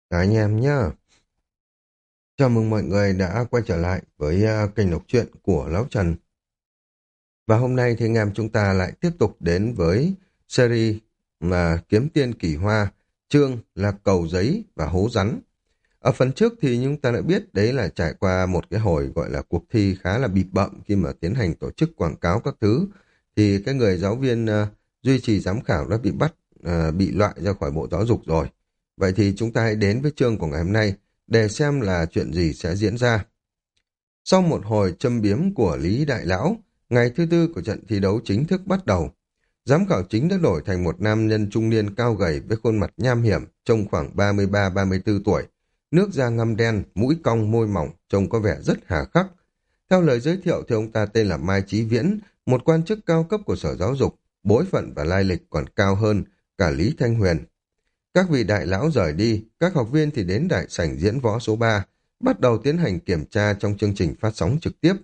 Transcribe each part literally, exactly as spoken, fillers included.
Cả anh em nhá. Chào mừng mọi người đã quay trở lại với à, kênh đọc truyện của Lão Trần. Và hôm nay thì anh em chúng ta lại tiếp tục đến với series mà Kiếm Tiên Kỳ Hoa, chương là Cầu Giấy và Hố Rắn. Ở phần trước thì chúng ta đã biết đấy là trải qua một cái hồi gọi là cuộc thi khá là bịp bợm khi mà tiến hành tổ chức quảng cáo các thứ. Thì cái người giáo viên à, duy trì giám khảo đã bị bắt, à, bị loại ra khỏi Bộ Giáo dục rồi. Vậy thì chúng ta hãy đến với chương của ngày hôm nay để xem là chuyện gì sẽ diễn ra. Sau một hồi châm biếm của Lý Đại Lão, ngày thứ tư của trận thi đấu chính thức bắt đầu. Giám khảo chính đã đổi thành một nam nhân trung niên cao gầy với khuôn mặt nham hiểm, trông khoảng ba mươi ba ba mươi tư tuổi. Nước da ngăm đen, mũi cong môi mỏng, trông có vẻ rất hà khắc. Theo lời giới thiệu thì ông ta tên là Mai Chí Viễn, một quan chức cao cấp của Sở Giáo dục, bối phận và lai lịch còn cao hơn cả Lý Thanh Huyền. Các vị đại lão rời đi, các học viên thì đến đại sảnh diễn võ số ba, bắt đầu tiến hành kiểm tra trong chương trình phát sóng trực tiếp.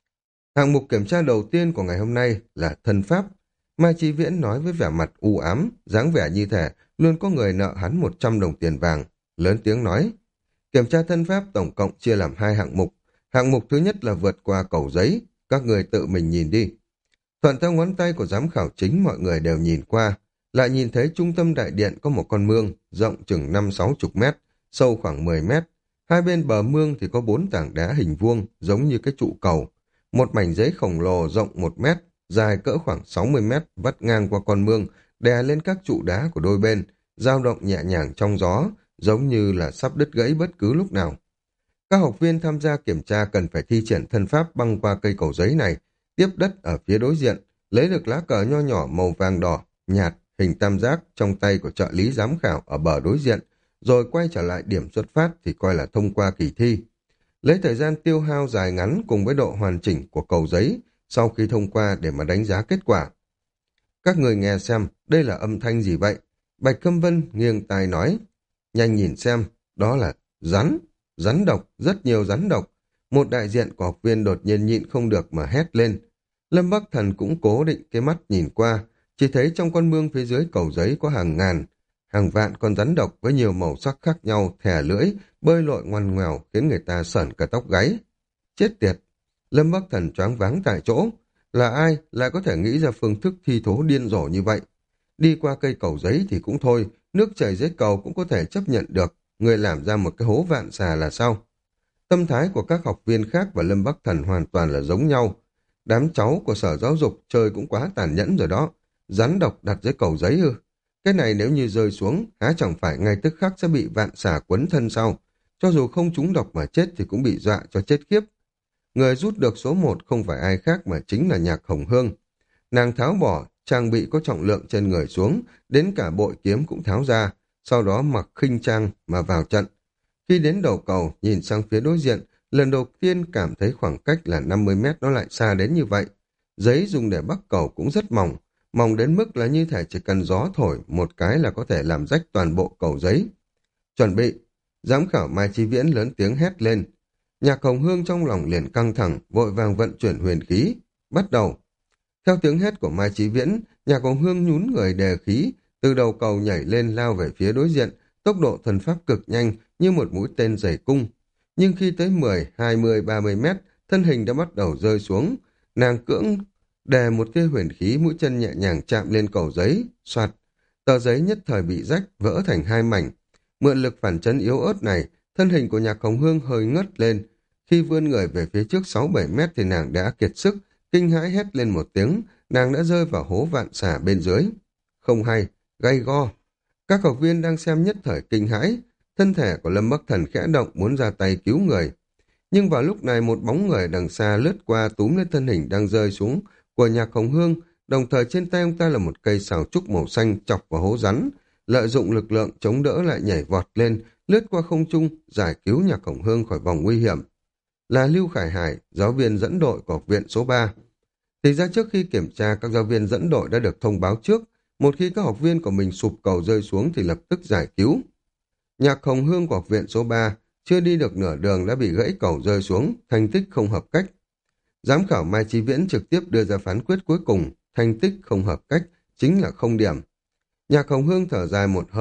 Hạng mục kiểm tra đầu tiên của ngày hôm nay là thân pháp. Mai Chí Viễn nói với vẻ mặt u ám, dáng vẻ như thể luôn có người nợ hắn một trăm đồng tiền vàng, lớn tiếng nói. Kiểm tra thân pháp tổng cộng chia làm hai hạng mục. Hạng mục thứ nhất là vượt qua cầu giấy, các người tự mình nhìn đi. Thuận theo ngón tay của giám khảo chính mọi người đều nhìn qua, lại nhìn thấy trung tâm đại điện có một con mương rộng chừng năm sáu chục mét, sâu khoảng mười mét. Hai bên bờ mương thì có bốn tảng đá hình vuông giống như cái trụ cầu. Một mảnh giấy khổng lồ rộng một mét, dài cỡ khoảng sáu mươi mét vắt ngang qua con mương, đè lên các trụ đá của đôi bên, dao động nhẹ nhàng trong gió, giống như là sắp đứt gãy bất cứ lúc nào. Các học viên tham gia kiểm tra cần phải thi triển thân pháp băng qua cây cầu giấy này, tiếp đất ở phía đối diện, lấy được lá cờ nho nhỏ màu vàng đỏ, nhạt, hình tam giác trong tay của trợ lý giám khảo ở bờ đối diện, rồi quay trở lại điểm xuất phát thì coi là thông qua kỳ thi. Lấy thời gian tiêu hao dài ngắn cùng với độ hoàn chỉnh của cầu giấy sau khi thông qua để mà đánh giá kết quả. Các người nghe xem, đây là âm thanh gì vậy? Bạch Câm Vân nghiêng tai nói. Nhanh nhìn xem, đó là rắn, rắn độc, rất nhiều rắn độc. Một đại diện của học viên đột nhiên nhịn không được mà hét lên. Lâm Bắc Thần cũng cố định cái mắt nhìn qua, chỉ thấy trong con mương phía dưới cầu giấy có hàng ngàn, hàng vạn con rắn độc với nhiều màu sắc khác nhau, thè lưỡi, bơi lội ngoằn ngoèo khiến người ta sởn cả tóc gáy. Chết tiệt! Lâm Bắc Thần choáng váng tại chỗ. Là ai lại có thể nghĩ ra phương thức thi thố điên rồ như vậy? Đi qua cây cầu giấy thì cũng thôi, nước chảy dưới cầu cũng có thể chấp nhận được, người làm ra một cái hố vạn xà là sao? Tâm thái của các học viên khác và Lâm Bắc Thần hoàn toàn là giống nhau. Đám cháu của Sở Giáo dục chơi cũng quá tàn nhẫn rồi đó. Rắn độc đặt dưới cầu giấy ư? Cái này nếu như rơi xuống, há chẳng phải ngay tức khắc sẽ bị vạn xà quấn thân sau. Cho dù không trúng độc mà chết thì cũng bị dọa cho chết khiếp. Người rút được số một không phải ai khác mà chính là Nhạc Hồng Hương. Nàng tháo bỏ trang bị có trọng lượng trên người xuống, đến cả bội kiếm cũng tháo ra, sau đó mặc khinh trang mà vào trận. Khi đến đầu cầu, nhìn sang phía đối diện, lần đầu tiên cảm thấy khoảng cách là năm mươi mét nó lại xa đến như vậy. Giấy dùng để bắc cầu cũng rất mỏng, mỏng đến mức là như thể chỉ cần gió thổi một cái là có thể làm rách toàn bộ cầu giấy. Chuẩn bị, giám khảo Mai Chí Viễn lớn tiếng hét lên. Nhạc Hồng Hương trong lòng liền căng thẳng, vội vàng vận chuyển huyền khí. Bắt đầu. Theo tiếng hét của Mai Chí Viễn, Nhạc Hồng Hương nhún người đề khí, từ đầu cầu nhảy lên lao về phía đối diện, tốc độ thần pháp cực nhanh như một mũi tên giày cung. Nhưng khi tới mười, hai mươi, ba mươi mét, thân hình đã bắt đầu rơi xuống. Nàng cưỡng đè một tia huyền khí, mũi chân nhẹ nhàng chạm lên cầu giấy, soạt. Tờ giấy nhất thời bị rách, vỡ thành hai mảnh. Mượn lực phản chấn yếu ớt này, thân hình của Nhạc Hồng Hương hơi ngất lên. Khi vươn người về phía trước sáu bảy mét thì nàng đã kiệt sức, kinh hãi hét lên một tiếng, nàng đã rơi vào hố vạn xà bên dưới. Không hay, gay go. Các học viên đang xem nhất thời kinh hãi, thân thể của Lâm Bắc Thần khẽ động muốn ra tay cứu người. Nhưng vào lúc này một bóng người đằng xa lướt qua túm lên thân hình đang rơi xuống của Nhạc Hồng Hương, đồng thời trên tay ông ta là một cây sào trúc màu xanh chọc vào hố rắn, lợi dụng lực lượng chống đỡ lại nhảy vọt lên, lướt qua không trung, giải cứu Nhạc Hồng Hương khỏi vòng nguy hiểm. Là Lưu Khải Hải, giáo viên dẫn đội của học viện số ba. Thì ra trước khi kiểm tra, các giáo viên dẫn đội đã được thông báo trước, một khi các học viên của mình sụp cầu rơi xuống thì lập tức giải cứu. Nhạc Hồng Hương của học viện số ba chưa đi được nửa đường đã bị gãy cầu rơi xuống, thành tích không hợp cách. Giám khảo Mai Chí Viễn trực tiếp đưa ra phán quyết cuối cùng, thành tích không hợp cách, chính là không điểm. Nhạc Hồng Hương thở dài một hơi,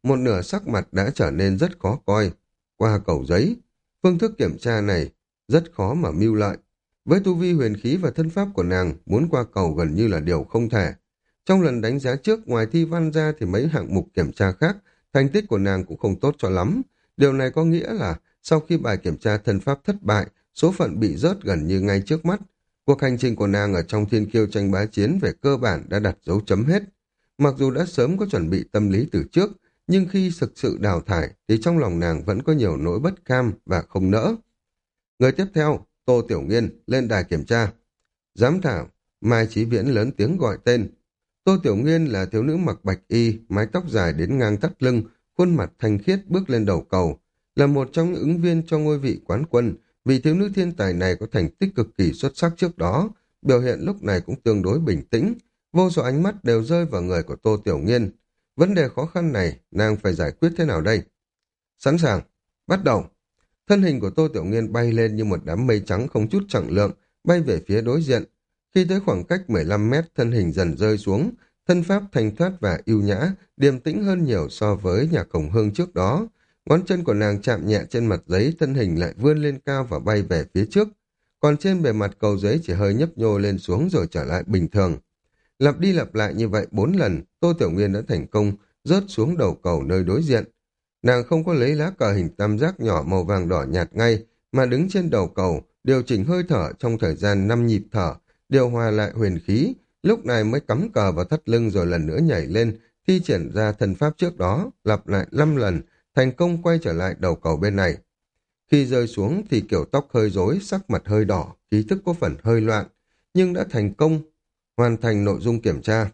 một nửa sắc mặt đã trở nên rất khó coi. Qua cầu giấy, phương thức kiểm tra này rất khó mà mưu lợi. Với tu vi huyền khí và thân pháp của nàng, muốn qua cầu gần như là điều không thể. Trong lần đánh giá trước, ngoài thi văn ra thì mấy hạng mục kiểm tra khác, thành tích của nàng cũng không tốt cho lắm. Điều này có nghĩa là sau khi bài kiểm tra thân pháp thất bại, số phận bị rớt gần như ngay trước mắt. Cuộc hành trình của nàng ở trong thiên kiêu tranh bá chiến về cơ bản đã đặt dấu chấm hết. Mặc dù đã sớm có chuẩn bị tâm lý từ trước, nhưng khi thực sự đào thải thì trong lòng nàng vẫn có nhiều nỗi bất cam và không nỡ. Người tiếp theo, Tô Tiểu Nghiên, lên đài kiểm tra. Giám khảo, Mai Chí Viễn lớn tiếng gọi tên. Tô Tiểu Nghiên là thiếu nữ mặc bạch y, mái tóc dài đến ngang thắt lưng, khuôn mặt thanh khiết bước lên đầu cầu. Là một trong những ứng viên cho ngôi vị quán quân, vì thiếu nữ thiên tài này có thành tích cực kỳ xuất sắc trước đó, biểu hiện lúc này cũng tương đối bình tĩnh, vô số ánh mắt đều rơi vào người của Tô Tiểu Nghiên. Vấn đề khó khăn này, nàng phải giải quyết thế nào đây? Sẵn sàng, bắt đầu. Thân hình của Tô Tiểu Nghiên bay lên như một đám mây trắng không chút trọng lượng, bay về phía đối diện. Khi tới khoảng cách mười lăm mét, thân hình dần rơi xuống, thân pháp thanh thoát và ưu nhã, điềm tĩnh hơn nhiều so với nhà Khổng Hương trước đó. Ngón chân của nàng chạm nhẹ trên mặt giấy, thân hình lại vươn lên cao và bay về phía trước. Còn trên bề mặt cầu giấy chỉ hơi nhấp nhô lên xuống rồi trở lại bình thường. Lặp đi lặp lại như vậy bốn lần, Tô Tiểu Nguyên đã thành công rớt xuống đầu cầu nơi đối diện. Nàng không có lấy lá cờ hình tam giác nhỏ màu vàng đỏ nhạt ngay, mà đứng trên đầu cầu, điều chỉnh hơi thở trong thời gian năm nhịp thở, điều hòa lại huyền khí, lúc này mới cắm cờ vào thắt lưng rồi lần nữa nhảy lên, thi triển ra thân pháp trước đó, lặp lại năm lần, thành công quay trở lại đầu cầu bên này. Khi rơi xuống thì kiểu tóc hơi rối, sắc mặt hơi đỏ, ý thức có phần hơi loạn, nhưng đã thành công hoàn thành nội dung kiểm tra.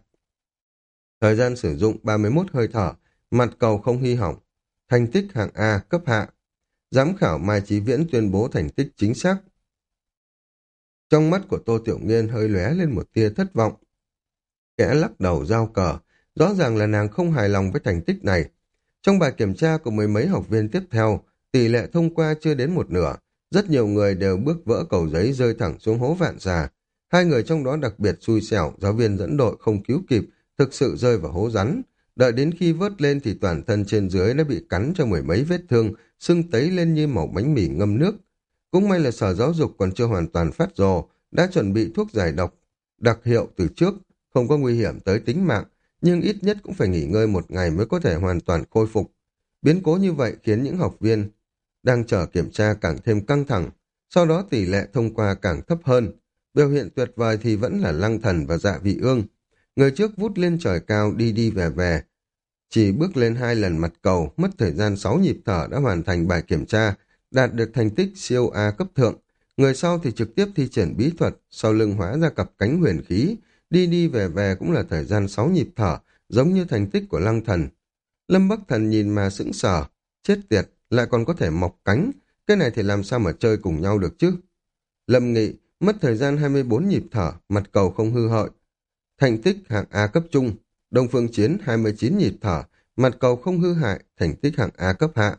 Thời gian sử dụng ba mươi mốt hơi thở, mặt cầu không hy hỏng, thành tích hạng A cấp hạ. Giám khảo Mai Chí Viễn tuyên bố thành tích chính xác. Trong mắt của Tô Tiểu Nghiên hơi lóe lên một tia thất vọng. Kẻ lắc đầu giao cờ, rõ ràng là nàng không hài lòng với thành tích này. Trong bài kiểm tra của mười mấy học viên tiếp theo, tỷ lệ thông qua chưa đến một nửa, rất nhiều người đều bước vỡ cầu giấy rơi thẳng xuống hố vạn xà. Hai người trong đó đặc biệt xui xẻo, giáo viên dẫn đội không cứu kịp, thực sự rơi vào hố rắn. Đợi đến khi vớt lên thì toàn thân trên dưới đã bị cắn cho mười mấy vết thương, sưng tấy lên như mẩu bánh mì ngâm nước. Cũng may là sở giáo dục còn chưa hoàn toàn phát rồ, đã chuẩn bị thuốc giải độc, đặc hiệu từ trước, không có nguy hiểm tới tính mạng, nhưng ít nhất cũng phải nghỉ ngơi một ngày mới có thể hoàn toàn khôi phục. Biến cố như vậy khiến những học viên đang chờ kiểm tra càng thêm căng thẳng, sau đó tỷ lệ thông qua càng thấp hơn. Biểu hiện tuyệt vời thì vẫn là Lăng Thần và Dạ Vị Ương. Người trước vút lên trời cao đi đi về về. Chỉ bước lên hai lần mặt cầu, mất thời gian sáu nhịp thở đã hoàn thành bài kiểm tra, đạt được thành tích siêu A cấp thượng. Người sau thì trực tiếp thi triển bí thuật, sau lưng hóa ra cặp cánh huyền khí, đi đi về về cũng là thời gian sáu nhịp thở, giống như thành tích của Lăng Thần. Lâm Bắc Thần nhìn mà sững sờ, chết tiệt, lại còn có thể mọc cánh, cái này thì làm sao mà chơi cùng nhau được chứ? Lâm Nghị, mất thời gian hai mươi bốn nhịp thở, mặt cầu không hư hại. Thành tích hạng A cấp trung. Đông Phương Chiến hai mươi chín nhịp thở, mặt cầu không hư hại, thành tích hạng A cấp hạ.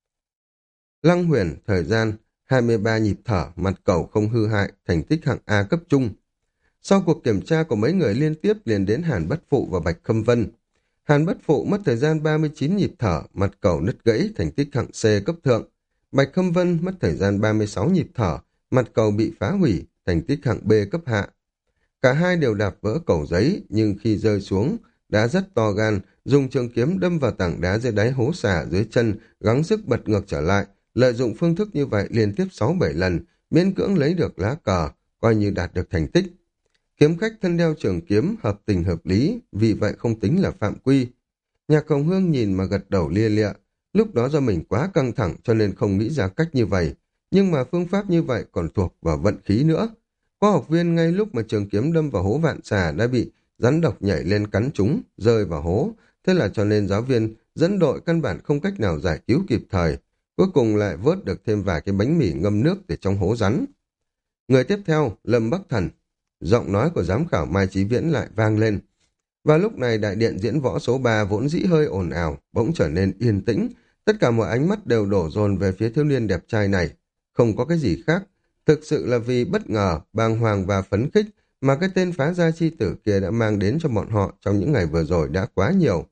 Lăng Huyền, thời gian hai mươi ba nhịp thở, mặt cầu không hư hại, thành tích hạng A cấp trung. Sau cuộc kiểm tra của mấy người liên tiếp liền đến Hàn Bất Phụ và Bạch Khâm Vân. Hàn Bất Phụ mất thời gian ba mươi chín nhịp thở, mặt cầu nứt gãy, thành tích hạng C cấp thượng. Bạch Khâm Vân mất thời gian ba mươi sáu nhịp thở, mặt cầu bị phá hủy, thành tích hạng B cấp hạ. Cả hai đều đạp vỡ cầu giấy, nhưng khi rơi xuống, đá rất to gan, dùng trường kiếm đâm vào tảng đá dưới đáy hố xả dưới chân, gắng sức bật ngược trở lại, lợi dụng phương thức như vậy liên tiếp sáu bảy lần, miễn cưỡng lấy được lá cờ, coi như đạt được thành tích. Kiếm khách thân đeo trường kiếm, hợp tình hợp lý, vì vậy không tính là phạm quy. Nhạc Hồng Hương nhìn mà gật đầu lia lịa, lúc đó do mình quá căng thẳng cho nên không nghĩ ra cách như vậy, nhưng mà phương pháp như vậy còn thuộc vào vận khí nữa. Có học viên ngay lúc mà trường kiếm đâm vào hố vạn xà đã bị rắn độc nhảy lên cắn chúng, rơi vào hố, thế là cho nên giáo viên dẫn đội căn bản không cách nào giải cứu kịp thời, cuối cùng lại vớt được thêm vài cái bánh mì ngâm nước để trong hố rắn. Người tiếp theo, Lâm Bắc Thần. Giọng nói của giám khảo Mai Chí Viễn lại vang lên. Và lúc này đại điện diễn võ số ba vốn dĩ hơi ồn ào, bỗng trở nên yên tĩnh, tất cả mọi ánh mắt đều đổ dồn về phía thiếu niên đẹp trai này. Không có cái gì khác, thực sự là vì bất ngờ, bàng hoàng và phấn khích mà cái tên phá gia chi tử kia đã mang đến cho bọn họ trong những ngày vừa rồi đã quá nhiều.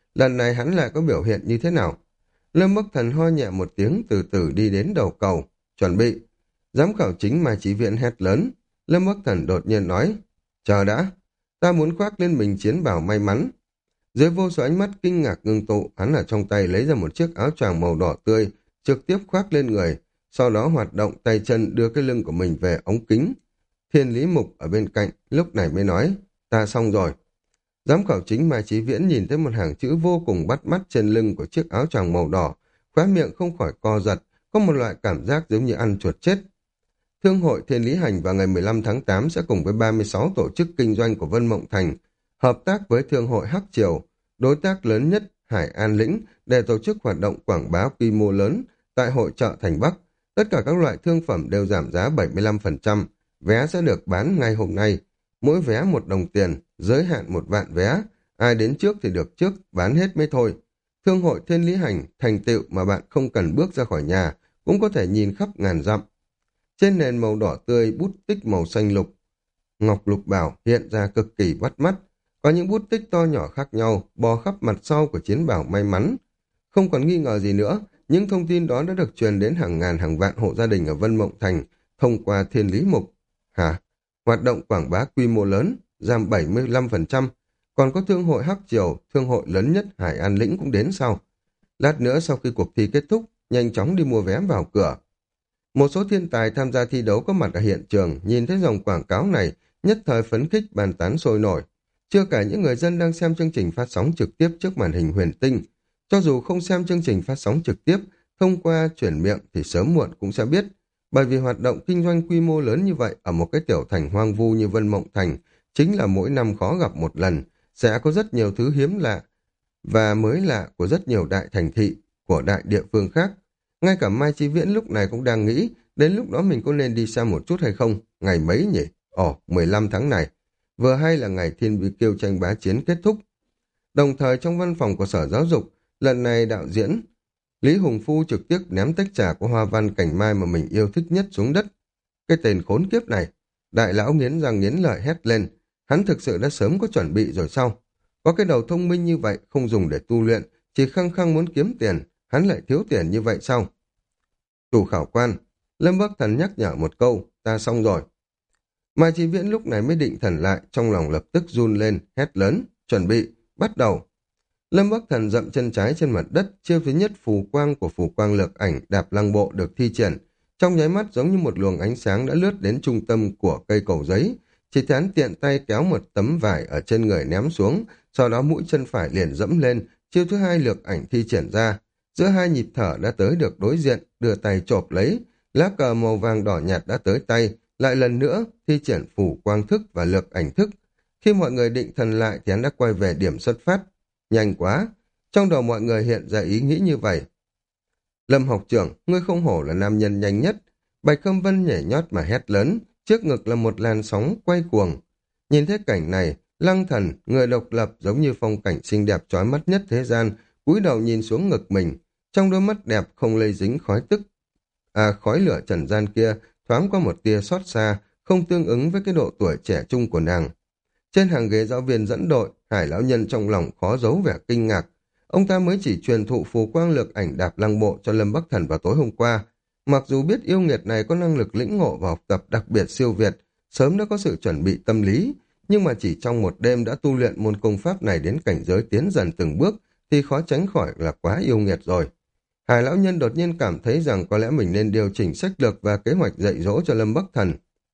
lần này hắn lại có biểu hiện như thế nào? Lâm Bắc Thần ho nhẹ một tiếng từ từ đi đến đầu cầu. Chuẩn bị. Giám khảo chính Mai Chí Viễn hét lớn. Lâm Bắc Thần đột nhiên nói. Chờ đã. Ta muốn khoác lên mình chiến bào may mắn. Dưới vô số ánh mắt kinh ngạc ngưng tụ, hắn ở trong tay lấy ra một chiếc áo choàng màu đỏ tươi, trực tiếp khoác lên người, sau đó hoạt động tay chân đưa cái lưng của mình về ống kính. Thiên Lý Mục ở bên cạnh, lúc này mới nói, ta xong rồi. Giám khảo chính Mai Chí Viễn nhìn thấy một hàng chữ vô cùng bắt mắt trên lưng của chiếc áo choàng màu đỏ, khóe miệng không khỏi co giật, có một loại cảm giác giống như ăn chuột chết. Thương hội Thiên Lý Hành vào ngày mười lăm tháng tám sẽ cùng với ba mươi sáu tổ chức kinh doanh của Vân Mộng Thành hợp tác với Thương hội Hắc Triều, đối tác lớn nhất Hải An Lĩnh, để tổ chức hoạt động quảng bá quy mô lớn tại hội chợ Thành Bắc. Tất cả các loại thương phẩm đều giảm giá bảy mươi lăm phần trăm, vé sẽ được bán ngay hôm nay. Mỗi vé một đồng tiền, giới hạn một vạn vé. Ai đến trước thì được trước, bán hết mới thôi. Thương hội Thiên Lý Hành, thành tựu mà bạn không cần bước ra khỏi nhà, cũng có thể nhìn khắp ngàn dặm. Trên nền màu đỏ tươi, bút tích màu xanh lục, ngọc lục bảo hiện ra cực kỳ bắt mắt. Có những bút tích to nhỏ khác nhau, bò khắp mặt sau của chiến bảo may mắn. Không còn nghi ngờ gì nữa, những thông tin đó đã được truyền đến hàng ngàn hàng vạn hộ gia đình ở Vân Mộng Thành thông qua Thiên Lý Mục. Hả? Hoạt động quảng bá quy mô lớn, giảm bảy mươi lăm phần trăm. Còn có thương hội Hắc Triều, thương hội lớn nhất Hải An Lĩnh cũng đến sau. Lát nữa sau khi cuộc thi kết thúc, nhanh chóng đi mua vé vào cửa. Một số thiên tài tham gia thi đấu có mặt ở hiện trường, nhìn thấy dòng quảng cáo này, nhất thời phấn khích bàn tán sôi nổi. Chưa cả những người dân đang xem chương trình phát sóng trực tiếp trước màn hình huyền tinh. Cho dù không xem chương trình phát sóng trực tiếp, thông qua chuyển miệng thì sớm muộn cũng sẽ biết. Bởi vì hoạt động kinh doanh quy mô lớn như vậy ở một cái tiểu thành hoang vu như Vân Mộng Thành chính là mỗi năm khó gặp một lần, sẽ có rất nhiều thứ hiếm lạ và mới lạ của rất nhiều đại thành thị, của đại địa phương khác. Ngay cả Mai Chí Viễn lúc này cũng đang nghĩ, đến lúc đó mình có nên đi xem một chút hay không? Ngày mấy nhỉ? Ồ, mười lăm tháng này. Vừa hay là ngày Thiên Bí Kiêu tranh bá chiến kết thúc. Đồng thời trong văn phòng của Sở Giáo dục, lần này đạo diễn Lý Hùng Phu trực tiếp ném tách trà của hoa văn cảnh mai mà mình yêu thích nhất xuống đất. Cái tên khốn kiếp này, đại lão nghiến răng nghiến lợi hét lên, hắn thực sự đã sớm có chuẩn bị rồi sao? Có cái đầu thông minh như vậy không dùng để tu luyện, chỉ khăng khăng muốn kiếm tiền, hắn lại thiếu tiền như vậy sao? Chủ khảo quan, Lâm Bắc Thần nhắc nhở một câu, ta xong rồi. Mai Chí Viễn lúc này mới định thần lại, trong lòng lập tức run lên, hét lớn, chuẩn bị, bắt đầu. Lâm Bắc Thần dậm chân trái trên mặt đất, chiêu thứ nhất phù quang của phù quang lược ảnh đạp lăng bộ được thi triển. Trong nháy mắt giống như một luồng ánh sáng đã lướt đến trung tâm của cây cầu giấy. Chỉ thấy hắn tiện tay kéo một tấm vải ở trên người ném xuống, sau đó mũi chân phải liền dẫm lên, chiêu thứ hai lược ảnh thi triển ra. Giữa hai nhịp thở đã tới được đối diện, đưa tay chộp lấy, lá cờ màu vàng đỏ nhạt đã tới tay, lại lần nữa thi triển phù quang thức và lược ảnh thức. Khi mọi người định thần lại thì hắn đã quay về điểm xuất phát. Nhanh quá! Trong đầu mọi người hiện ra ý nghĩ như vậy. Lâm học trưởng, ngươi không hổ là nam nhân nhanh nhất. Bạch Khâm Vân nhảy nhót mà hét lớn, trước ngực là một làn sóng quay cuồng. Nhìn thấy cảnh này, Lăng Thần, người độc lập giống như phong cảnh xinh đẹp chói mắt nhất thế gian, cúi đầu nhìn xuống ngực mình, trong đôi mắt đẹp không lây dính khói tức. À, khói lửa trần gian kia thoáng qua một tia xót xa, không tương ứng với cái độ tuổi trẻ trung của nàng. Trên hàng ghế giáo viên dẫn đội, Hải lão nhân trong lòng khó giấu vẻ kinh ngạc. Ông ta mới chỉ truyền thụ phù quang lược ảnh đạp lăng bộ cho Lâm Bắc Thần vào tối hôm qua. Mặc dù biết yêu nghiệt này có năng lực lĩnh ngộ và học tập đặc biệt siêu việt, sớm đã có sự chuẩn bị tâm lý, nhưng mà chỉ trong một đêm đã tu luyện môn công pháp này đến cảnh giới tiến dần từng bước, thì khó tránh khỏi là quá yêu nghiệt rồi. Hải lão nhân đột nhiên cảm thấy rằng có lẽ mình nên điều chỉnh sách lược và kế hoạch dạy dỗ cho Lâm Bắc Thần.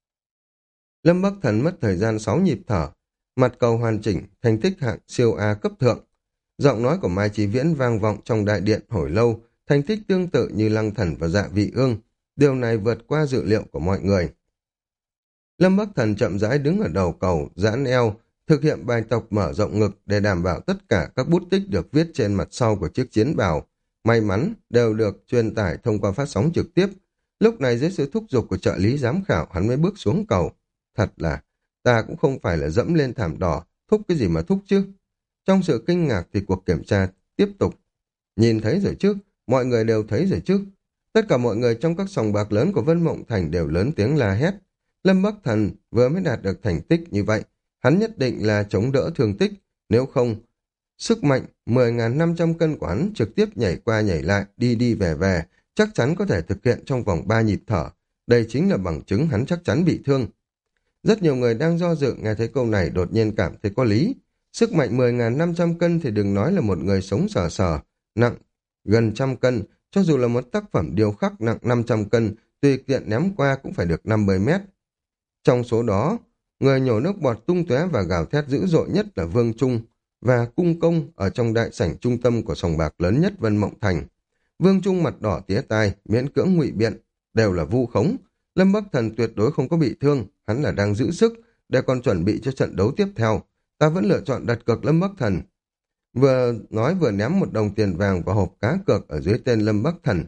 Lâm Bắc Thần mất thời gian sáu nhịp thở, mặt cầu hoàn chỉnh, thành tích hạng siêu A cấp thượng. Giọng nói của Mai Chí Viễn vang vọng trong đại điện hồi lâu, thành tích tương tự như Lăng Thần và Dạ Vị Ương. Điều này vượt qua dự liệu của mọi người. Lâm Bắc Thần chậm rãi đứng ở đầu cầu, giãn eo, thực hiện bài tập mở rộng ngực để đảm bảo tất cả các bút tích được viết trên mặt sau của chiếc chiến bào. May mắn đều được truyền tải thông qua phát sóng trực tiếp. Lúc này dưới sự thúc giục của trợ lý giám khảo, hắn mới bước xuống cầu. Thật là, ta cũng không phải là dẫm lên thảm đỏ, thúc cái gì mà thúc chứ. Trong sự kinh ngạc thì cuộc kiểm tra tiếp tục. Nhìn thấy rồi chứ, mọi người đều thấy rồi chứ. Tất cả mọi người trong các sòng bạc lớn của Vân Mộng Thành đều lớn tiếng la hét. Lâm Bắc Thần vừa mới đạt được thành tích như vậy, hắn nhất định là chống đỡ thương tích, nếu không, Sức mạnh mười nghìn năm trăm cân của hắn trực tiếp nhảy qua nhảy lại, đi đi về về, chắc chắn có thể thực hiện trong vòng ba nhịp thở. Đây chính là bằng chứng hắn chắc chắn bị thương. Rất nhiều người đang do dự nghe thấy câu này đột nhiên cảm thấy có lý. Sức mạnh mười nghìn năm trăm cân thì đừng nói là một người sống sờ sờ, nặng gần trăm cân, cho dù là một tác phẩm điêu khắc nặng năm trăm cân, tùy tiện ném qua cũng phải được năm mươi mét. Trong số đó, người nhổ nước bọt tung tóe và gào thét dữ dội nhất là Vương Trung và Cung Công ở trong đại sảnh trung tâm của sòng bạc lớn nhất Vân Mộng Thành. Vương Trung mặt đỏ tía tai, miễn cưỡng ngụy biện, đều là vu khống. Lâm Bắc Thần tuyệt đối không có bị thương, hắn là đang giữ sức, để còn chuẩn bị cho trận đấu tiếp theo. Ta vẫn lựa chọn đặt cược Lâm Bắc Thần. Vừa nói vừa ném một đồng tiền vàng vào hộp cá cược ở dưới tên Lâm Bắc Thần.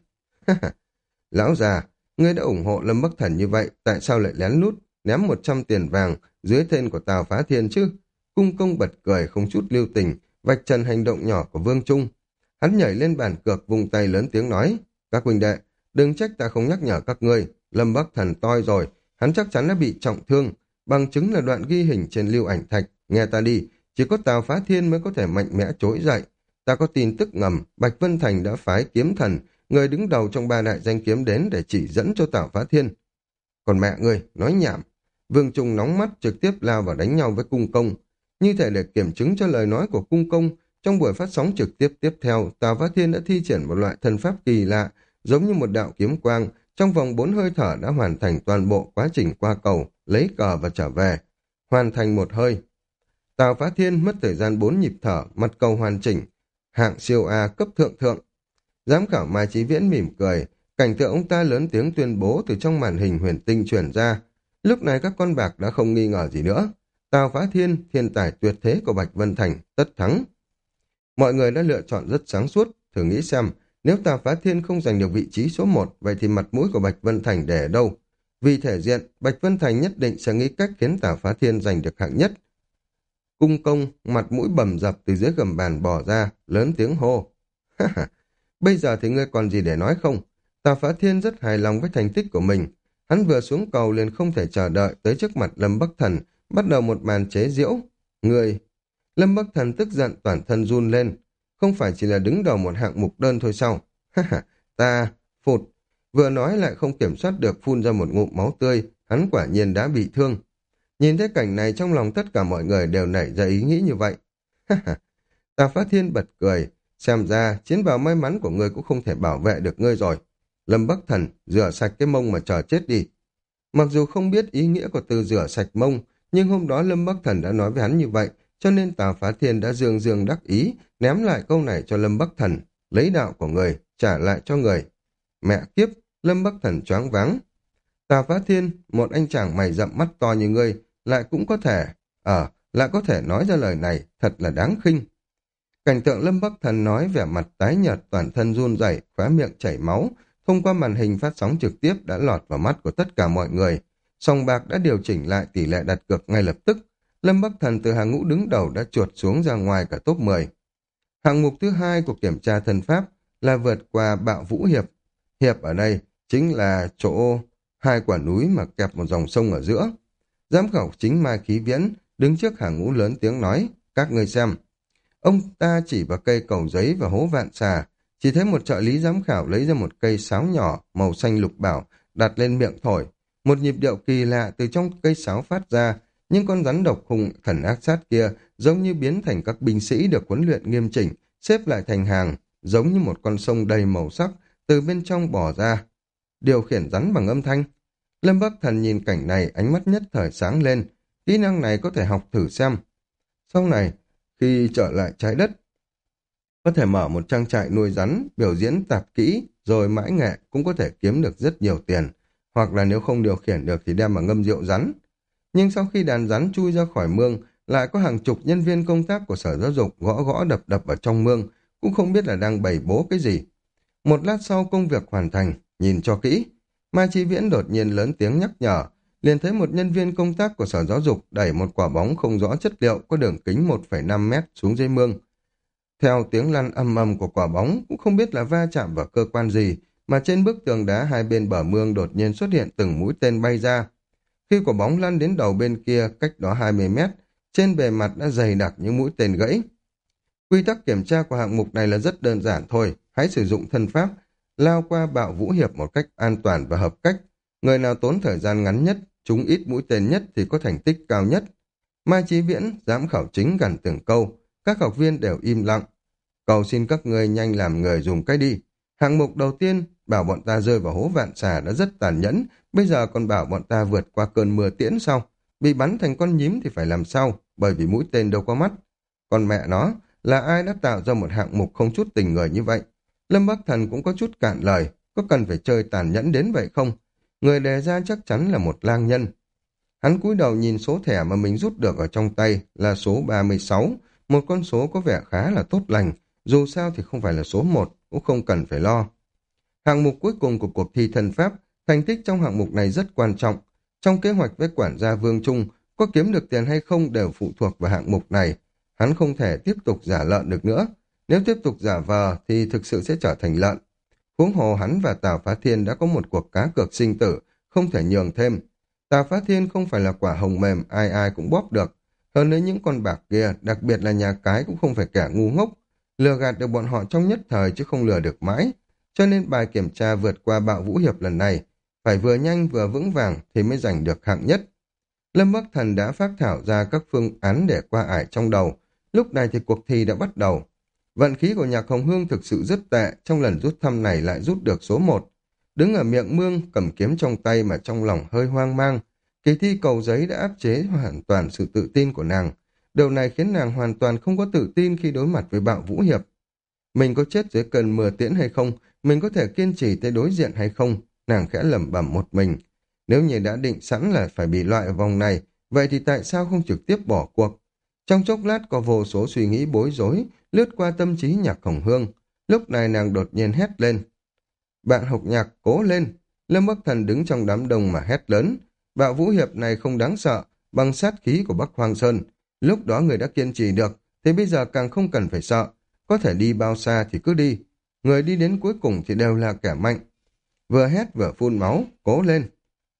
Lão già, ngươi đã ủng hộ Lâm Bắc Thần như vậy, tại sao lại lén lút ném một trăm tiền vàng dưới tên của Tào Phá Thiên chứ? Cung Công bật cười không chút lưu tình, vạch trần hành động nhỏ của Vương Trung. Hắn nhảy lên bàn cược vùng tay lớn tiếng nói, các huynh đệ, đừng trách ta không nhắc nhở các ngươi, Lâm Bắc Thần toi rồi, hắn chắc chắn đã bị trọng thương, bằng chứng là đoạn ghi hình trên lưu ảnh thạch, nghe ta đi, chỉ có Tào Phá Thiên mới có thể mạnh mẽ trỗi dậy. Ta có tin tức ngầm, Bạch Vân Thành đã phái kiếm thần, người đứng đầu trong ba đại danh kiếm đến để chỉ dẫn cho Tào Phá Thiên. Còn mẹ ngươi, nói nhảm. Vương Trung nóng mắt trực tiếp lao vào đánh nhau với Cung Công. Như thể để kiểm chứng cho lời nói của Cung Công, trong buổi phát sóng trực tiếp tiếp theo, Tào Phá Thiên đã thi triển một loại thân pháp kỳ lạ, giống như một đạo kiếm quang, trong vòng bốn hơi thở đã hoàn thành toàn bộ quá trình qua cầu, lấy cờ và trở về. Hoàn thành một hơi. Tào Phá Thiên mất thời gian bốn nhịp thở, mặt cầu hoàn chỉnh, hạng siêu A cấp thượng thượng. Giám khảo Mai Chí Viễn mỉm cười, cảnh tượng ông ta lớn tiếng tuyên bố từ trong màn hình huyền tinh truyền ra. Lúc này các con bạc đã không nghi ngờ gì nữa. Tào Phá Thiên, thiên tài tuyệt thế của Bạch Vân Thành, tất thắng. Mọi người đã lựa chọn rất sáng suốt, thử nghĩ xem, nếu Tào Phá Thiên không giành được vị trí số một, vậy thì mặt mũi của Bạch Vân Thành để ở đâu? Vì thể diện, Bạch Vân Thành nhất định sẽ nghĩ cách khiến Tào Phá Thiên giành được hạng nhất. Cung Công, mặt mũi bầm dập từ dưới gầm bàn bò ra, lớn tiếng hô. Bây giờ thì ngươi còn gì để nói không? Tào Phá Thiên rất hài lòng với thành tích của mình. Hắn vừa xuống cầu liền không thể chờ đợi tới trước mặt Lâm Bắc Thần, bắt đầu một màn chế giễu. Ngươi... Lâm Bắc Thần tức giận toàn thân run lên. Không phải chỉ là đứng đầu một hạng mục đơn thôi sao? Ta... phụt. Vừa nói lại không kiểm soát được phun ra một ngụm máu tươi, hắn quả nhiên đã bị thương. Nhìn thấy cảnh này trong lòng tất cả mọi người đều nảy ra ý nghĩ như vậy. Tào Phá Thiên bật cười. Xem ra, chiến bào may mắn của ngươi cũng không thể bảo vệ được ngươi rồi. Lâm Bắc Thần, rửa sạch cái mông mà chờ chết đi. Mặc dù không biết ý nghĩa của từ rửa sạch mông, nhưng hôm đó Lâm Bắc Thần đã nói với hắn như vậy, cho nên Tào Phá Thiên đã dương dương đắc ý, ném lại câu này cho Lâm Bắc Thần, lấy đạo của người, trả lại cho người. Mẹ kiếp, Lâm Bắc Thần choáng váng. Tào Phá Thiên, một anh chàng mày rậm mắt to như ngươi, lại cũng có thể, ờ, à, lại có thể nói ra lời này, thật là đáng khinh. Cảnh tượng Lâm Bắc Thần nói vẻ mặt tái nhợt, toàn thân run rẩy, khóe miệng chảy máu, thông qua màn hình phát sóng trực tiếp đã lọt vào mắt của tất cả mọi người. Sòng bạc đã điều chỉnh lại tỷ lệ đặt cược ngay lập tức. Lâm Bắc Thần từ hàng ngũ đứng đầu đã chuột xuống ra ngoài cả top mười. Hạng mục thứ hai của kiểm tra thân pháp là vượt qua Bạo Vũ Hiệp. Hiệp ở đây chính là chỗ hai quả núi mà kẹp một dòng sông ở giữa. Giám khảo chính Mai Khí Viễn đứng trước hàng ngũ lớn tiếng nói, các người xem. Ông ta chỉ vào cây cầu giấy và hố vạn xà, chỉ thấy một trợ lý giám khảo lấy ra một cây sáo nhỏ màu xanh lục bảo đặt lên miệng thổi. Một nhịp điệu kỳ lạ từ trong cây sáo phát ra, nhưng con rắn độc hùng thần ác sát kia giống như biến thành các binh sĩ được huấn luyện nghiêm chỉnh, xếp lại thành hàng, giống như một con sông đầy màu sắc từ bên trong bò ra. Điều khiển rắn bằng âm thanh. Lâm Bắc Thần nhìn cảnh này, ánh mắt nhất thời sáng lên. Kỹ năng này có thể học thử xem. Sau này, khi trở lại trái đất, có thể mở một trang trại nuôi rắn, biểu diễn tạp kỹ, rồi mãi nghệ cũng có thể kiếm được rất nhiều tiền. Hoặc là nếu không điều khiển được thì đem vào ngâm rượu rắn. Nhưng sau khi đàn rắn chui ra khỏi mương, lại có hàng chục nhân viên công tác của Sở Giáo dục gõ gõ đập đập ở trong mương, cũng không biết là đang bày bố cái gì. Một lát sau công việc hoàn thành, nhìn cho kỹ. Mai Chí Viễn đột nhiên lớn tiếng nhắc nhở, liền thấy một nhân viên công tác của Sở Giáo dục đẩy một quả bóng không rõ chất liệu có đường kính một phẩy năm mét xuống dưới mương. Theo tiếng lăn ầm ầm của quả bóng, cũng không biết là va chạm vào cơ quan gì, mà trên bức tường đá hai bên bờ mương đột nhiên xuất hiện từng mũi tên bay ra. Khi quả bóng lăn đến đầu bên kia, cách đó hai mươi mét, trên bề mặt đã dày đặc những mũi tên gãy. Quy tắc kiểm tra của hạng mục này là rất đơn giản thôi, hãy sử dụng thân pháp, lao qua bạo vũ hiệp một cách an toàn và hợp cách. Người nào tốn thời gian ngắn nhất, trúng ít mũi tên nhất thì có thành tích cao nhất. Mai Chí Viễn, giám khảo chính gằn từng câu, các học viên đều im lặng. Cầu xin các ngươi nhanh làm người dùng cái đi. Hạng mục đầu tiên, bảo bọn ta rơi vào hố vạn xà đã rất tàn nhẫn, bây giờ còn bảo bọn ta vượt qua cơn mưa tiễn sau. Bị bắn thành con nhím thì phải làm sao, bởi vì mũi tên đâu có mắt. Còn mẹ nó, là ai đã tạo ra một hạng mục không chút tình người như vậy? Lâm Bắc Thần cũng có chút cạn lời, có cần phải chơi tàn nhẫn đến vậy không? Người đề ra chắc chắn là một lang nhân. Hắn cúi đầu nhìn số thẻ mà mình rút được ở trong tay là số ba mươi sáu, một con số có vẻ khá là tốt lành, dù sao thì không phải là số một, cũng không cần phải lo. Hạng mục cuối cùng của cuộc thi thần pháp, thành tích trong hạng mục này rất quan trọng. Trong kế hoạch với quản gia Vương Trung, có kiếm được tiền hay không đều phụ thuộc vào hạng mục này. Hắn không thể tiếp tục giả lợn được nữa. Nếu tiếp tục giả vờ thì thực sự sẽ trở thành lợn. Huống hồ hắn và Tào Phá Thiên đã có một cuộc cá cược sinh tử, không thể nhường thêm. Tào Phá Thiên không phải là quả hồng mềm ai ai cũng bóp được. Hơn nữa những con bạc kia, đặc biệt là nhà cái cũng không phải kẻ ngu ngốc. Lừa gạt được bọn họ trong nhất thời chứ không lừa được mãi. Cho nên bài kiểm tra vượt qua bạo vũ hiệp lần này, phải vừa nhanh vừa vững vàng thì mới giành được hạng nhất. Lâm Bắc Thần đã phác thảo ra các phương án để qua ải trong đầu. Lúc này thì cuộc thi đã bắt đầu. Vận khí của Nhạc Hồng Hương thực sự rất tệ, trong lần rút thăm này lại rút được số một. Đứng ở miệng mương, cầm kiếm trong tay mà trong lòng hơi hoang mang. Kỳ thi cầu giấy đã áp chế hoàn toàn sự tự tin của nàng. Điều này khiến nàng hoàn toàn không có tự tin khi đối mặt với bạo vũ hiệp. Mình có chết dưới cơn mưa tiễn hay không? Mình có thể kiên trì tới đối diện hay không? Nàng khẽ lẩm bẩm một mình. Nếu như đã định sẵn là phải bị loại ở vòng này, vậy thì tại sao không trực tiếp bỏ cuộc? Trong chốc lát có vô số suy nghĩ bối rối, lướt qua tâm trí Nhạc Hồng Hương. Lúc này nàng đột nhiên hét lên. Bạn học Nhạc, cố lên! Lâm Bắc Thần đứng trong đám đông mà hét lớn. Bạo vũ hiệp này không đáng sợ, bằng sát khí của Bắc Hoang Sơn. Lúc đó người đã kiên trì được, thì bây giờ càng không cần phải sợ. Có thể đi bao xa thì cứ đi. Người đi đến cuối cùng thì đều là kẻ mạnh. Vừa hét vừa phun máu, cố lên!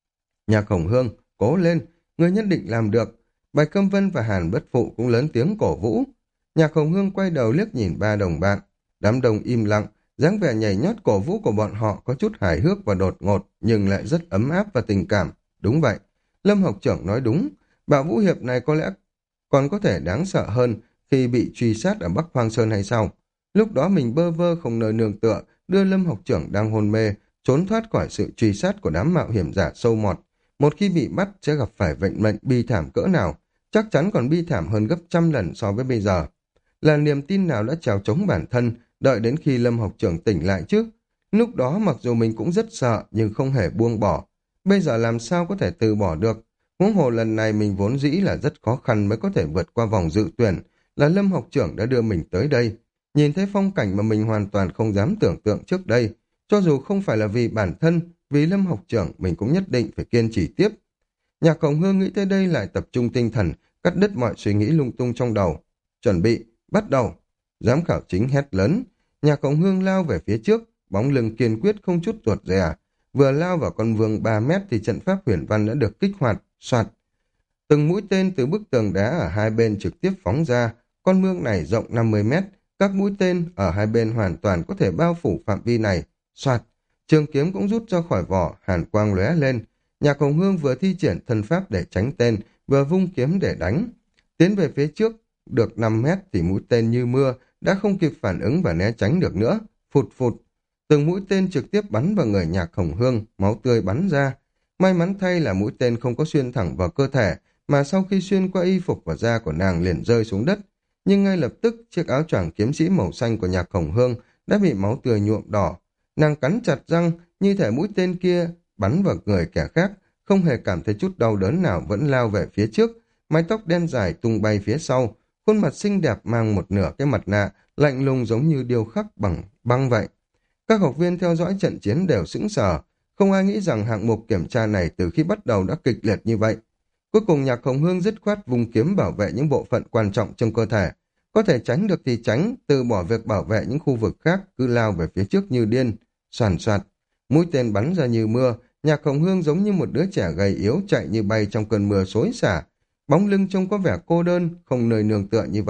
Nhạc Hồng Hương, cố lên! Người nhất định làm được! Bạch Câm Vân và Hàn Bất Phụ cũng lớn tiếng cổ vũ. Nhạc Hồng Hương quay đầu liếc nhìn ba đồng bạn. Đám đông im lặng, dáng vẻ nhảy nhót cổ vũ của bọn họ có chút hài hước và đột ngột, nhưng lại rất ấm áp và tình cảm. Đúng vậy, Lâm học trưởng nói đúng. Bạo vũ hiệp này có lẽ còn có thể đáng sợ hơn khi bị truy sát ở Bắc Hoang Sơn hay sao? Lúc đó mình bơ vơ không nơi nương tựa, đưa Lâm học trưởng đang hôn mê, trốn thoát khỏi sự truy sát của đám mạo hiểm giả sâu mọt. Một khi bị bắt sẽ gặp phải vận mệnh bi thảm cỡ nào, chắc chắn còn bi thảm hơn gấp trăm lần so với bây giờ. Là niềm tin nào đã trèo chống bản thân, đợi đến khi Lâm học trưởng tỉnh lại chứ? Lúc đó mặc dù mình cũng rất sợ nhưng không hề buông bỏ. Bây giờ làm sao có thể từ bỏ được? Huống hồ lần này mình vốn dĩ là rất khó khăn mới có thể vượt qua vòng dự tuyển, là Lâm học trưởng đã đưa mình tới đây. Nhìn thấy phong cảnh mà mình hoàn toàn không dám tưởng tượng trước đây. Cho dù không phải là vì bản thân, vì Lâm học trưởng mình cũng nhất định phải kiên trì tiếp. Nhạc Hồng Hương nghĩ tới đây lại tập trung tinh thần, cắt đứt mọi suy nghĩ lung tung trong đầu. Chuẩn bị, bắt đầu. Giám khảo chính hét lớn. Nhạc Hồng Hương lao về phía trước, bóng lưng kiên quyết không chút ruột rè. Vừa lao vào con vương ba mét thì trận pháp huyền văn đã được kích hoạt, soạt. Từng mũi tên từ bức tường đá ở hai bên trực tiếp phóng ra. Con mương này rộng năm mươi mét, các mũi tên ở hai bên hoàn toàn có thể bao phủ phạm vi này. Soạt, trường kiếm cũng rút ra khỏi vỏ, hàn quang lóe lên. Nhạc Hồng Hương vừa thi triển thân pháp để tránh tên, vừa vung kiếm để đánh. Tiến về phía trước, được năm mét thì mũi tên như mưa, đã không kịp phản ứng và né tránh được nữa. Phụt phụt, từng mũi tên trực tiếp bắn vào người Nhạc Hồng Hương, máu tươi bắn ra. May mắn thay là mũi tên không có xuyên thẳng vào cơ thể, mà sau khi xuyên qua y phục và da của nàng liền rơi xuống đất. Nhưng ngay lập tức, chiếc áo choàng kiếm sĩ màu xanh của Nhạc Hồng Hương đã bị máu tươi nhuộm đỏ. Nàng cắn chặt răng, như thể mũi tên kia bắn vào người kẻ khác, không hề cảm thấy chút đau đớn nào, vẫn lao về phía trước, mái tóc đen dài tung bay phía sau, khuôn mặt xinh đẹp mang một nửa cái mặt nạ, lạnh lùng giống như điêu khắc bằng băng vậy. Các học viên theo dõi trận chiến đều sững sờ, không ai nghĩ rằng hạng mục kiểm tra này từ khi bắt đầu đã kịch liệt như vậy. Cuối cùng Nhạc Hồng Hương dứt khoát vùng kiếm bảo vệ những bộ phận quan trọng trong cơ thể. Có thể tránh được thì tránh, từ bỏ việc bảo vệ những khu vực khác, cứ lao về phía trước như điên. Soàn soạt, mũi tên bắn ra như mưa, Nhạc Hồng Hương giống như một đứa trẻ gầy yếu chạy như bay trong cơn mưa xối xả. Bóng lưng trông có vẻ cô đơn, không nơi nương tựa như vậy,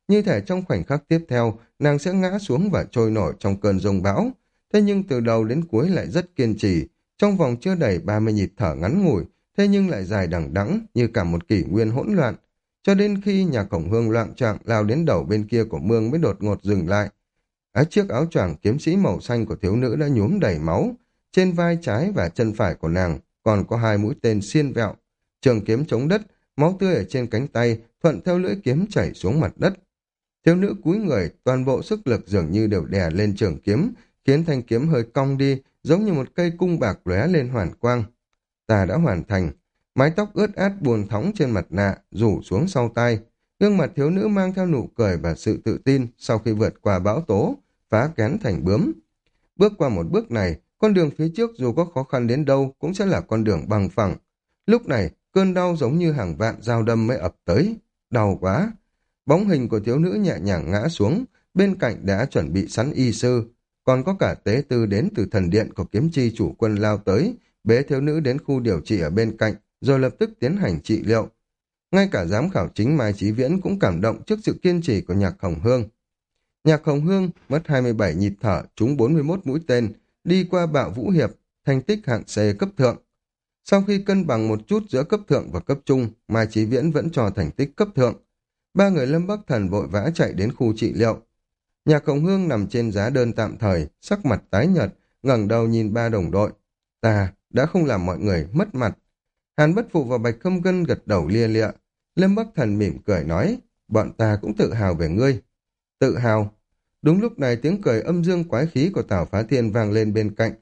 như thể trong khoảnh khắc tiếp theo, nàng sẽ ngã xuống và trôi nổi trong cơn giông bão. Thế nhưng từ đầu đến cuối lại rất kiên trì, trong vòng chưa đầy ba mươi nhịp thở ngắn ngủi, thế nhưng lại dài đằng đẵng như cả một kỷ nguyên hỗn loạn. Cho đến khi nhà Khổng Hương loạng choạng lao đến đầu bên kia của mương mới đột ngột dừng lại. Á chiếc áo choàng kiếm sĩ màu xanh của thiếu nữ đã nhuốm đầy máu, trên vai trái và chân phải của nàng còn có hai mũi tên xiên vẹo. Trường kiếm chống đất, máu tươi ở trên cánh tay thuận theo lưỡi kiếm chảy xuống mặt đất. Thiếu nữ cúi người, toàn bộ sức lực dường như đều đè lên trường kiếm, khiến thanh kiếm hơi cong đi, giống như một cây cung bạc lóe lên hoàn quang. Ta đã hoàn thành. Mái tóc ướt át buồn thõng trên mặt nạ, rủ xuống sau tai. Gương mặt thiếu nữ mang theo nụ cười và sự tự tin sau khi vượt qua bão tố, phá kén thành bướm. Bước qua một bước này, con đường phía trước dù có khó khăn đến đâu cũng sẽ là con đường bằng phẳng. Lúc này, cơn đau giống như hàng vạn dao đâm mới ập tới. Đau quá! Bóng hình của thiếu nữ nhẹ nhàng ngã xuống, bên cạnh đã chuẩn bị sẵn y sư. Còn có cả tế tư đến từ thần điện của kiếm chi chủ quân lao tới, bế thiếu nữ đến khu điều trị ở bên cạnh, rồi lập tức tiến hành trị liệu. Ngay cả giám khảo chính Mai Chí Viễn cũng cảm động trước sự kiên trì của Nhạc Hồng Hương. Nhạc Hồng Hương mất hai mươi bảy nhịp thở, trúng bốn mươi mốt mũi tên, đi qua Bạo Vũ Hiệp, thành tích hạng C cấp thượng. Sau khi cân bằng một chút giữa cấp thượng và cấp trung, Mai Chí Viễn vẫn cho thành tích cấp thượng. Ba người Lâm Bắc Thần vội vã chạy đến khu trị liệu. Nhạc Hồng Hương nằm trên giá đơn tạm thời, sắc mặt tái nhợt, ngẩng đầu nhìn ba đồng đội. Ta đã không làm mọi người mất mặt. Hàn Bất Phụ và Bạch Khâm Gân gật đầu lia lịa. Lâm Bắc Thần mỉm cười nói, bọn ta cũng tự hào về ngươi. Tự hào. Đúng lúc này tiếng cười âm dương quái khí của Tào Phá Thiên vang lên bên cạnh.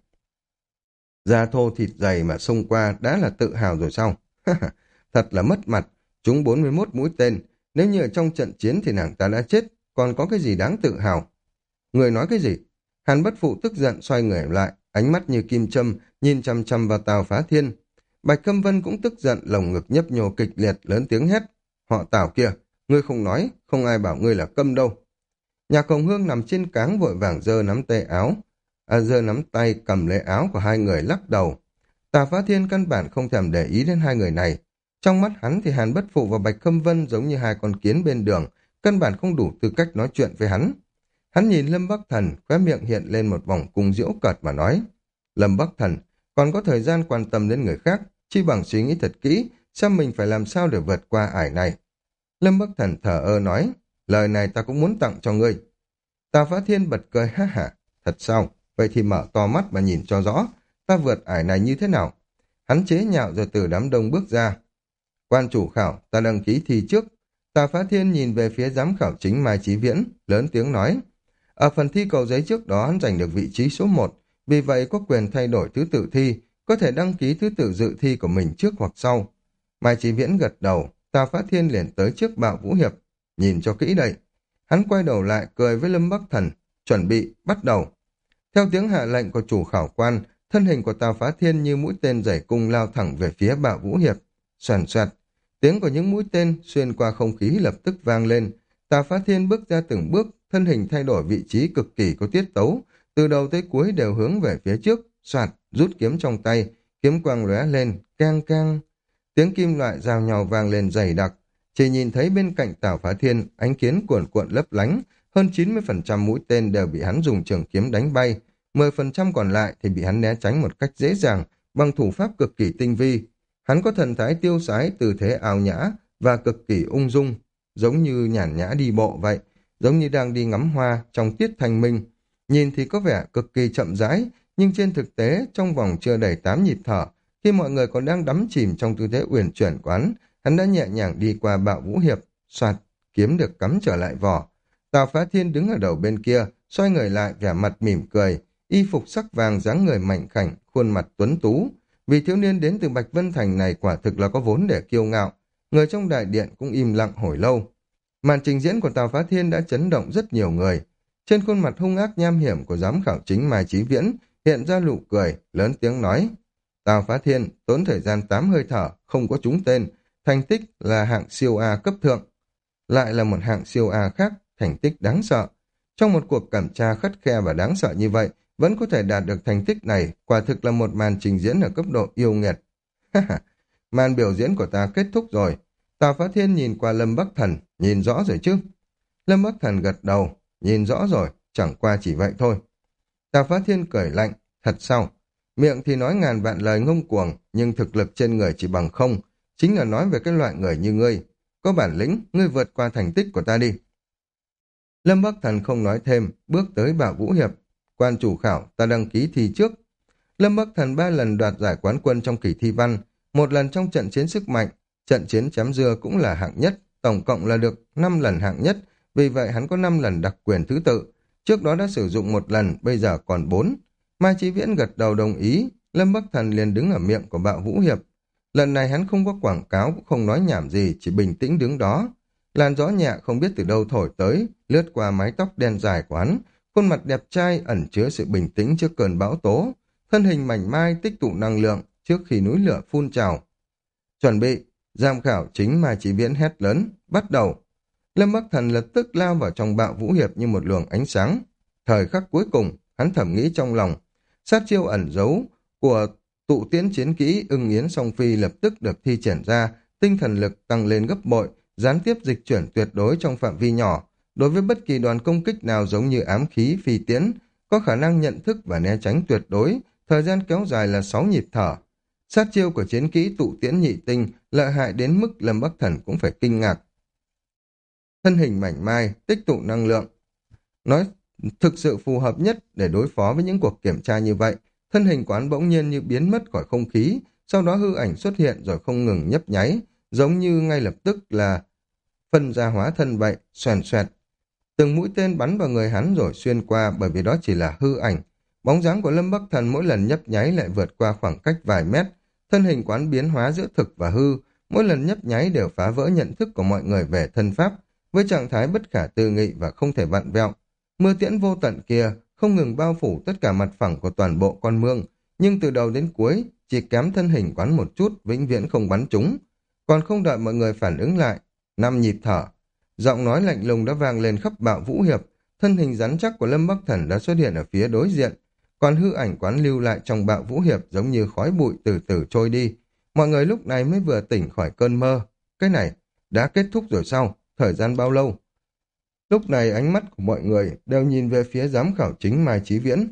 Da thô thịt dày mà xông qua đã là tự hào rồi sao? Thật là mất mặt, trúng bốn mươi mốt mũi tên. Nếu như ở trong trận chiến thì nàng ta đã chết, còn có cái gì đáng tự hào? Người nói cái gì? Hàn Bất Phụ tức giận xoay người lại, ánh mắt như kim châm, nhìn chăm chăm vào Tào Phá Thiên. Bạch Câm Vân cũng tức giận, lồng ngực nhấp nhô kịch liệt, lớn tiếng hét. Họ Tào kia, ngươi không nói, không ai bảo ngươi là câm đâu. Nhạc Hồng Hương nằm trên cáng vội vàng giơ nắm tay áo, à, giơ nắm tay cầm lấy áo của hai người lắc đầu. Tào Phá Thiên căn bản không thèm để ý đến hai người này. Trong mắt hắn thì Hàn Bất Phụ và Bạch Khâm Vân giống như hai con kiến bên đường, căn bản không đủ tư cách nói chuyện với hắn. Hắn nhìn Lâm Bắc Thần, khóe miệng hiện lên một vòng cung diễu cợt mà nói. Lâm Bắc Thần, còn có thời gian quan tâm đến người khác, chi bằng suy nghĩ thật kỹ, xem mình phải làm sao để vượt qua ải này. Lâm Bắc Thần thở ơ nói, lời này ta cũng muốn tặng cho ngươi. Tào Phá Thiên bật cười ha hả, thật sao? Vậy thì mở to mắt mà nhìn cho rõ, ta vượt ải này như thế nào? Hắn chế nhạo rồi từ đám đông bước ra. Quan chủ khảo, ta đăng ký thi trước. Tào Phá Thiên nhìn về phía giám khảo chính Mai Chí Viễn, lớn tiếng nói. Ở phần thi cầu giấy trước đó hắn giành được vị trí số một, vì vậy có quyền thay đổi thứ tự thi, có thể đăng ký thứ tự dự thi của mình trước hoặc sau. Mai Chí Viễn gật đầu, Tào Phá Thiên liền tới trước Bạo Vũ Hiệp. Nhìn cho kỹ đây. Hắn quay đầu lại cười với Lâm Bắc Thần, chuẩn bị, bắt đầu. Theo tiếng hạ lệnh của chủ khảo quan, thân hình của Tào Phá Thiên như mũi tên giày cung lao thẳng về phía Bạo Vũ Hiệp. Xoàn xoạt, tiếng của những mũi tên xuyên qua không khí lập tức vang lên. Tào Phá Thiên bước ra từng bước, thân hình thay đổi vị trí cực kỳ có tiết tấu, từ đầu tới cuối đều hướng về phía trước, xoạt, rút kiếm trong tay, kiếm quang lóe lên, keng keng. Tiếng kim loại giao nhau vang lên dày đặc, chỉ nhìn thấy bên cạnh Tào Phá Thiên, ánh kiến cuộn cuộn lấp lánh, hơn chín mươi phần trăm mũi tên đều bị hắn dùng trường kiếm đánh bay, mười phần trăm còn lại thì bị hắn né tránh một cách dễ dàng, bằng thủ pháp cực kỳ tinh vi. Hắn có thần thái tiêu sái, tư thế ào nhã và cực kỳ ung dung, giống như nhàn nhã đi bộ vậy, giống như đang đi ngắm hoa trong tiết thanh minh. Nhìn thì có vẻ cực kỳ chậm rãi, nhưng trên thực tế trong vòng chưa đầy tám nhịp thở, khi mọi người còn đang đắm chìm trong tư thế uyển chuyển quán, hắn đã nhẹ nhàng đi qua Bạo Vũ Hiệp, xoạt, kiếm được cắm trở lại vỏ. Tào Phá Thiên đứng ở đầu bên kia, xoay người lại vẻ mặt mỉm cười, y phục sắc vàng dáng người mạnh khảnh, khuôn mặt tuấn tú. Vì thiếu niên đến từ Bạch Vân Thành này quả thực là có vốn để kiêu ngạo, người trong đại điện cũng im lặng hồi lâu. Màn trình diễn của Tào Phá Thiên đã chấn động rất nhiều người. Trên khuôn mặt hung ác nham hiểm của giám khảo chính Mai Chí Viễn hiện ra nụ cười, lớn tiếng nói. Tào Phá Thiên tốn thời gian tám hơi thở, không có trúng tên, thành tích là hạng siêu A cấp thượng. Lại là một hạng siêu A khác, thành tích đáng sợ. Trong một cuộc kiểm tra khắt khe và đáng sợ như vậy, vẫn có thể đạt được thành tích này, quả thực là một màn trình diễn ở cấp độ yêu nghiệt. Màn biểu diễn của ta kết thúc rồi. Tào Phá Thiên nhìn qua Lâm Bắc Thần, nhìn rõ rồi chứ. Lâm Bắc Thần gật đầu, nhìn rõ rồi, chẳng qua chỉ vậy thôi. Tào Phá Thiên cười lạnh, thật sao? Miệng thì nói ngàn vạn lời ngông cuồng, nhưng thực lực trên người chỉ bằng không, chính là nói về cái loại người như ngươi. Có bản lĩnh, ngươi vượt qua thành tích của ta đi. Lâm Bắc Thần không nói thêm, bước tới bảo Vũ Hiệp. Quan chủ khảo, ta đăng ký thi trước. Lâm Bắc Thần ba lần đoạt giải quán quân trong kỳ thi văn, một lần trong trận chiến sức mạnh, trận chiến chém dưa cũng là hạng nhất, tổng cộng là được năm lần hạng nhất, vì vậy hắn có năm lần đặc quyền thứ tự. Trước đó đã sử dụng một lần, bây giờ còn bốn. Mai Chí Viễn gật đầu đồng ý, Lâm Bắc Thần liền đứng ở miệng của Bạo Vũ Hiệp. Lần này hắn không có quảng cáo, cũng không nói nhảm gì, chỉ bình tĩnh đứng đó. Làn gió nhẹ không biết từ đâu thổi tới, lướt qua mái tóc đen dài của hắn, khuôn mặt đẹp trai ẩn chứa sự bình tĩnh trước cơn bão tố, thân hình mảnh mai tích tụ năng lượng trước khi núi lửa phun trào. Chuẩn bị, giám khảo chính Mai Chí Viễn hét lớn, bắt đầu. Lâm Bắc Thần lập tức lao vào trong Bạo Vũ Hiệp như một luồng ánh sáng. Thời khắc cuối cùng, hắn thầm nghĩ trong lòng, sát chiêu ẩn giấu của tụ tiễn chiến kỹ ưng yến song phi lập tức được thi triển ra, tinh thần lực tăng lên gấp bội, gián tiếp dịch chuyển tuyệt đối trong phạm vi nhỏ. Đối với bất kỳ đoàn công kích nào giống như ám khí phi tiễn, có khả năng nhận thức và né tránh tuyệt đối, thời gian kéo dài là sáu nhịp thở. Sát chiêu của chiến kỹ tụ tiễn nhị tinh lợi hại đến mức Lâm Bắc Thần cũng phải kinh ngạc. Thân hình mảnh mai, tích tụ năng lượng. Nói thực sự phù hợp nhất để đối phó với những cuộc kiểm tra như vậy. Thân hình quán bỗng nhiên như biến mất khỏi không khí, sau đó hư ảnh xuất hiện rồi không ngừng nhấp nháy, giống như ngay lập tức là phân ra hóa thân vậy, xoèn xoẹt. Từng mũi tên bắn vào người hắn rồi xuyên qua, bởi vì đó chỉ là hư ảnh. Bóng dáng của Lâm Bắc Thần mỗi lần nhấp nháy lại vượt qua khoảng cách vài mét. Thân hình quán biến hóa giữa thực và hư, mỗi lần nhấp nháy đều phá vỡ nhận thức của mọi người về thân pháp, với trạng thái bất khả tư nghị và không thể vặn vẹo. Mưa tiễn vô tận kia không ngừng bao phủ tất cả mặt phẳng của toàn bộ con mương, nhưng từ đầu đến cuối chỉ kém thân hình quán một chút, vĩnh viễn không bắn trúng. Còn không đợi mọi người phản ứng lại, năm nhịp thở, giọng nói lạnh lùng đã vang lên khắp Bạo Vũ Hiệp, thân hình rắn chắc của Lâm Bắc Thần đã xuất hiện ở phía đối diện, còn hư ảnh quán lưu lại trong Bạo Vũ Hiệp giống như khói bụi từ từ trôi đi. Mọi người lúc này mới vừa tỉnh khỏi cơn mơ. Cái này đã kết thúc rồi sao? Thời gian bao lâu? Lúc này ánh mắt của mọi người đều nhìn về phía giám khảo chính Mai Chí Viễn.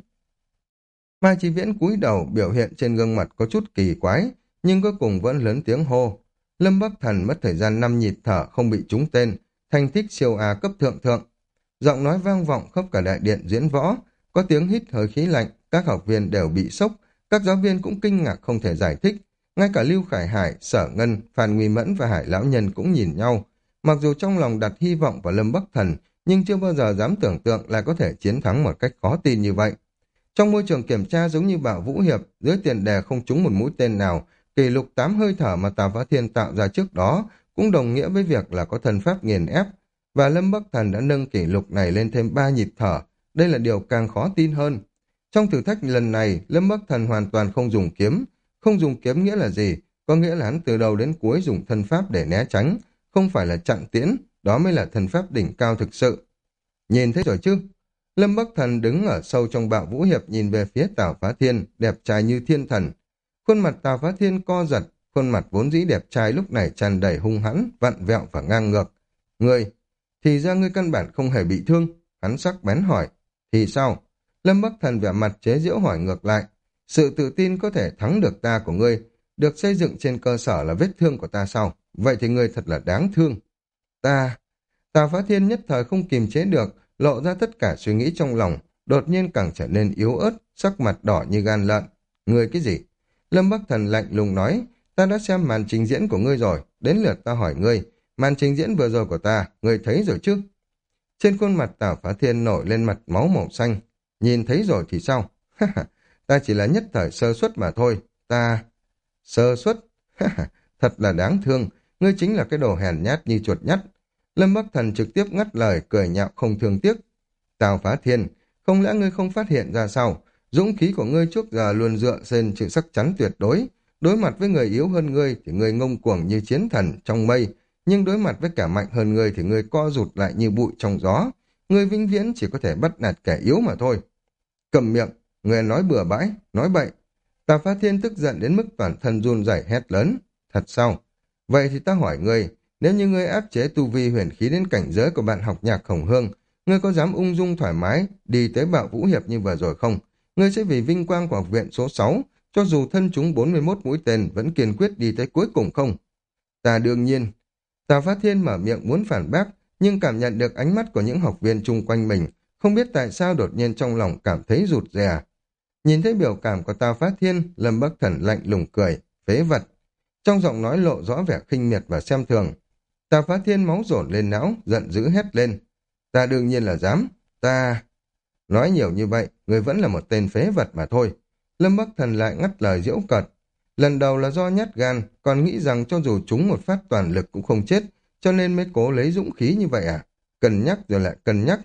Mai Chí Viễn cúi đầu, biểu hiện trên gương mặt có chút kỳ quái, nhưng cuối cùng vẫn lớn tiếng hô. Lâm Bắc Thần mất thời gian năm nhịp thở không bị trúng tên, thành tích siêu A cấp thượng thượng. Giọng nói vang vọng khắp cả đại điện diễn võ, có tiếng hít hơi khí lạnh, các học viên đều bị sốc, các giáo viên cũng kinh ngạc không thể giải thích. Ngay cả Lưu Khải Hải, Sở Ngân, Phan Nguy Mẫn và Hải Lão Nhân cũng nhìn nhau. Mặc dù trong lòng đặt hy vọng vào Lâm Bắc Thần, nhưng chưa bao giờ dám tưởng tượng lại có thể chiến thắng một cách khó tin như vậy. Trong môi trường kiểm tra giống như Bạo Vũ Hiệp, dưới tiền đề không trúng một mũi tên nào, kỷ lục tám hơi thở mà Tào Phá Thiên tạo ra trước đó cũng đồng nghĩa với việc là có thần pháp nghiền ép, và Lâm Bắc Thần đã nâng kỷ lục này lên thêm ba nhịp thở. Đây là điều càng khó tin hơn. Trong thử thách lần này, Lâm Bắc Thần hoàn toàn không dùng kiếm. Không dùng kiếm nghĩa là gì? Có nghĩa là hắn từ đầu đến cuối dùng thân pháp để né tránh, không phải là chặn tiễn, đó mới là thần pháp đỉnh cao thực sự. Nhìn thấy rồi chứ? Lâm Bắc Thần đứng ở sâu trong Bạo Vũ Hiệp nhìn về phía Tào Phá Thiên, đẹp trai như thiên thần. Khuôn mặt Tào Phá Thiên co giật, khuôn mặt vốn dĩ đẹp trai lúc này tràn đầy hung hãn, vặn vẹo và ngang ngược. Ngươi, thì ra ngươi căn bản không hề bị thương. Hắn sắc bén hỏi. Thì sao? Lâm Bắc Thần vẻ mặt chế giễu hỏi ngược lại. Sự tự tin có thể thắng được ta của ngươi, được xây dựng trên cơ sở là vết thương của ta sao? Vậy thì ngươi thật là đáng thương. Ta... Tào Phá Thiên nhất thời không kìm chế được, lộ ra tất cả suy nghĩ trong lòng, đột nhiên càng trở nên yếu ớt, sắc mặt đỏ như gan lợn. Ngươi cái gì? Lâm Bắc Thần lạnh lùng nói, ta đã xem màn trình diễn của ngươi rồi, đến lượt ta hỏi ngươi, màn trình diễn vừa rồi của ta, ngươi thấy rồi chứ? Trên khuôn mặt Tào Phá Thiên nổi lên mặt máu màu xanh, nhìn thấy rồi thì sao? Ta chỉ là nhất thời sơ suất mà thôi, ta... Sơ suất? Thật là đáng thương, ngươi chính là cái đồ hèn nhát như chuột nhắt. Lâm Bắc Thần trực tiếp ngắt lời, cười nhạo không thương tiếc. Tào Phá Thiên, không lẽ ngươi không phát hiện ra sao? Dũng khí của ngươi trước giờ luôn dựa trên sự sắc chắn tuyệt đối. Đối mặt với người yếu hơn ngươi thì ngươi ngông cuồng như chiến thần trong mây, nhưng đối mặt với cả mạnh hơn ngươi thì ngươi co rụt lại như bụi trong gió. Ngươi vĩnh viễn chỉ có thể bắt nạt kẻ yếu mà thôi. Cầm miệng, ngươi nói bừa bãi, nói bậy. Tào Phá Thiên tức giận đến mức toàn thân run rẩy hét lớn. Thật sao? Vậy thì ta hỏi ngươi, Nếu như ngươi áp chế tu vi huyền khí đến cảnh giới của bạn học nhạc Khổng Hương, ngươi có dám ung dung thoải mái đi tới bạo vũ hiệp như vừa rồi không? Ngươi sẽ vì vinh quang của học viện số sáu, cho dù thân chúng bốn mươi mốt mũi tên vẫn kiên quyết đi tới cuối cùng không? Ta đương nhiên. Tào Phát Thiên mở miệng muốn phản bác, nhưng cảm nhận được ánh mắt của những học viên chung quanh mình, không biết tại sao đột nhiên trong lòng cảm thấy rụt rè. Nhìn thấy biểu cảm của Tào Phát Thiên, Lâm Bắc Thần lạnh lùng cười, phế vật. Trong giọng nói lộ rõ vẻ khinh miệt và xem thường. Tào Phát Thiên máu dồn lên não, giận dữ hét lên. Ta đương nhiên là dám, ta... Nói nhiều như vậy, người vẫn là một tên phế vật mà thôi. Lâm Bắc Thần lại ngắt lời giễu cợt. Lần đầu là do nhát gan, còn nghĩ rằng cho dù chúng một phát toàn lực cũng không chết, cho nên mới cố lấy dũng khí như vậy à? Cân nhắc rồi lại cân nhắc.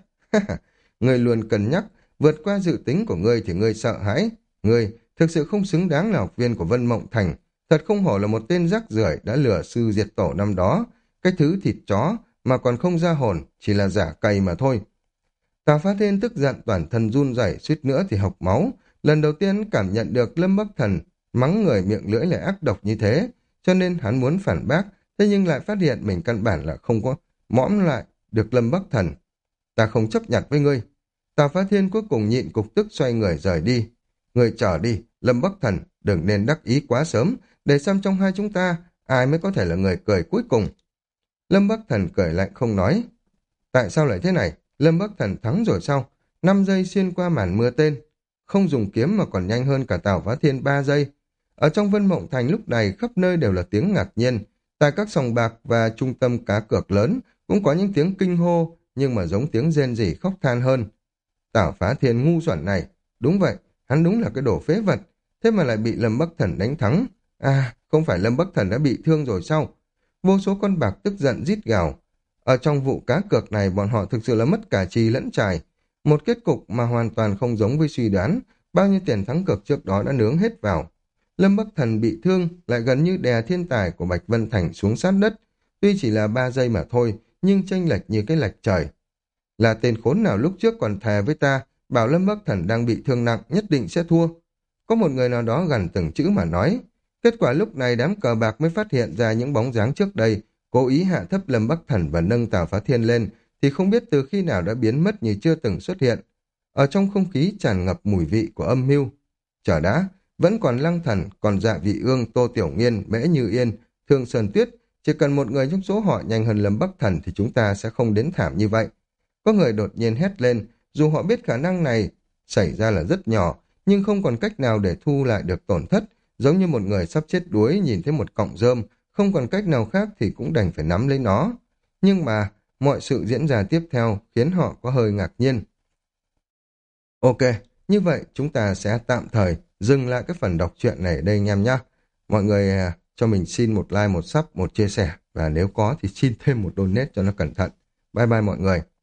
Người luôn cân nhắc, vượt qua dự tính của ngươi thì ngươi sợ hãi. Ngươi thực sự không xứng đáng là học viên của Vân Mộng Thành. Thật không hổ là một tên rác rưởi đã lừa sư diệt tổ năm đó. Cái thứ thịt chó mà còn không ra hồn, chỉ là giả cày mà thôi. Tào Phát Thiên tức giận toàn thân run rẩy, suýt nữa thì học máu. Lần đầu tiên cảm nhận được Lâm Bắc Thần mắng người miệng lưỡi lại ác độc như thế, cho nên hắn muốn phản bác, thế nhưng lại phát hiện mình căn bản là không có mõm lại được Lâm Bắc Thần. Ta không chấp nhận với ngươi. Tào Phát Thiên cuối cùng nhịn cục tức xoay người rời đi. Ngươi chờ đi, Lâm Bắc Thần, đừng nên đắc ý quá sớm, để xem trong hai chúng ta, ai mới có thể là người cười cuối cùng. Lâm Bắc Thần cười lạnh không nói. Tại sao lại thế này? Lâm Bắc Thần thắng rồi sao? Năm giây xuyên qua màn mưa tên. Không dùng kiếm mà còn nhanh hơn cả Tào Phát Thiên ba giây. Ở trong Vân Mộng Thành lúc này khắp nơi đều là tiếng ngạc nhiên. Tại các sòng bạc và trung tâm cá cược lớn cũng có những tiếng kinh hô, nhưng mà giống tiếng rên rỉ khóc than hơn. Tào Phát Thiên ngu xuẩn này. Đúng vậy, hắn đúng là cái đồ phế vật. Thế mà lại bị Lâm Bắc Thần đánh thắng. À, không phải Lâm Bắc Thần đã bị thương rồi sao? Vô số con bạc tức giận rít gào. Ở trong vụ cá cược này bọn họ thực sự là mất cả trì lẫn trài. Một kết cục mà hoàn toàn không giống với suy đoán. Bao nhiêu tiền thắng cược trước đó đã nướng hết vào. Lâm Bắc Thần bị thương lại gần như đè thiên tài của Bạch Vân Thành xuống sát đất. Tuy chỉ là ba giây mà thôi, nhưng chênh lệch như cái lệch trời. Là tên khốn nào lúc trước còn thề với ta, bảo Lâm Bắc Thần đang bị thương nặng nhất định sẽ thua. Có một người nào đó gần từng chữ mà nói. Kết quả lúc này đám cờ bạc mới phát hiện ra những bóng dáng trước đây, cố ý hạ thấp Lâm Bắc Thần và nâng Tào Phá Thiên lên, thì không biết từ khi nào đã biến mất như chưa từng xuất hiện. Ở trong không khí tràn ngập mùi vị của âm mưu. Chờ đã, vẫn còn Lăng Thần, còn Dạ Vị Ương, Tô Tiểu Nghiên, Mễ Như Yên, Thương Sơn Tuyết. Chỉ cần một người trong số họ nhanh hơn Lâm Bắc Thần thì chúng ta sẽ không đến thảm như vậy. Có người đột nhiên hét lên, dù họ biết khả năng này xảy ra là rất nhỏ, nhưng không còn cách nào để thu lại được tổn thất, giống như một người sắp chết đuối nhìn thấy một cọng rơm, không còn cách nào khác thì cũng đành phải nắm lấy nó. Nhưng mà, mọi sự diễn ra tiếp theo khiến họ có hơi ngạc nhiên. Ok, như vậy chúng ta sẽ tạm thời dừng lại cái phần đọc truyện này ở đây anh em nhé. Mọi người à, cho mình xin một like, một sub, một chia sẻ, và nếu có thì xin thêm một donate cho nó cẩn thận. Bye bye mọi người.